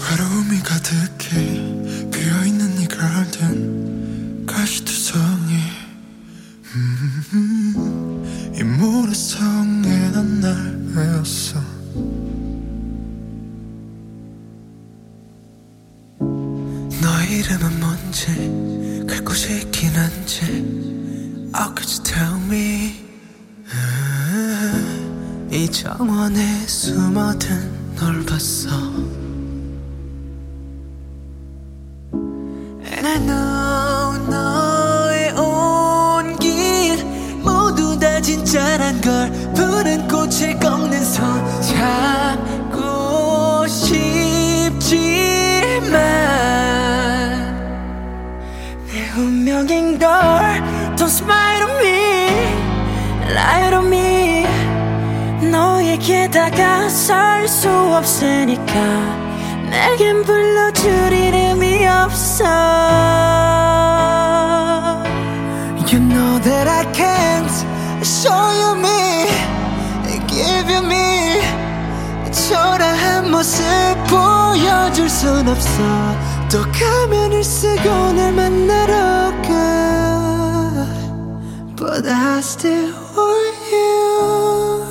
외로움이 가득해 비어있는 이 가든 가시투성이 이 모래성에 난 날 외웠어. 너의 이름은 뭔지 갈 곳이 있긴 한지 Oh could you tell me 이 정원에 숨어든 널 봤어. And I know 너의 온길 모두 다 진짜란 걸 푸른 꽃을 꺾는 손 잡고 싶지만 내 운명인 걸 Don't smile on me, lie on me. 너에게 다가설 수 없으니까 내겐 불러줄 이름이 없어. You know that I can't show you me, give you me. 초라한 모습 보여줄 순 없어. 또 가면을 쓰고 날 만나러 가. But I still want you.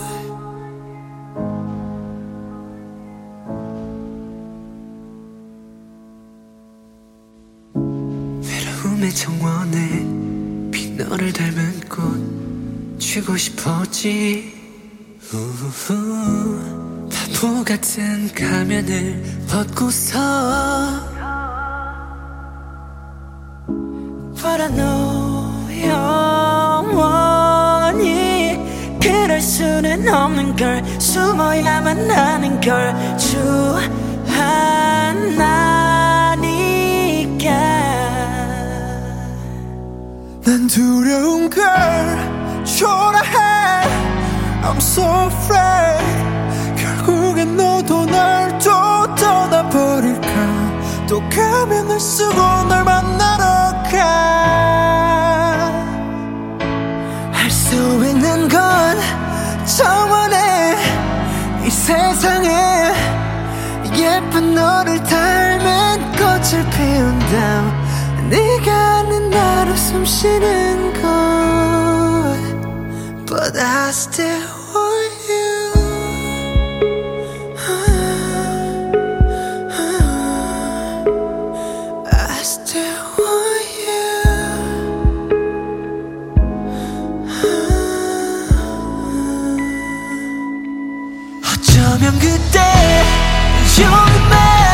외로움의 정원에 빈 너를 닮은 꽃 쥐고 싶었지. 바보 같은 가면을 벗고서 But I know 영원히 그럴 수는 없는 걸 숨어야만 하는 걸 주하나니까 난 두려운 걸 초라해 I'm so afraid 결국엔 너도 날 또 떠나버릴까. 또 가면을 쓰고 널 만나러 가. 할 수 있는 건 정원에 이 세상에 예쁜 너를 닮은 꽃을 피운다. 네가 아는 나로 숨 쉬는 곳 But I still want you. I still want you. 어쩌면 그때 조금만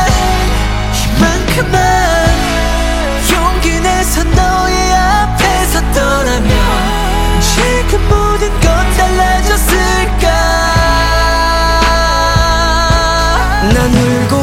이만큼만 용기 내서 너의 앞에 섰더라면 지금 모든 건 달라졌을까. 난 울고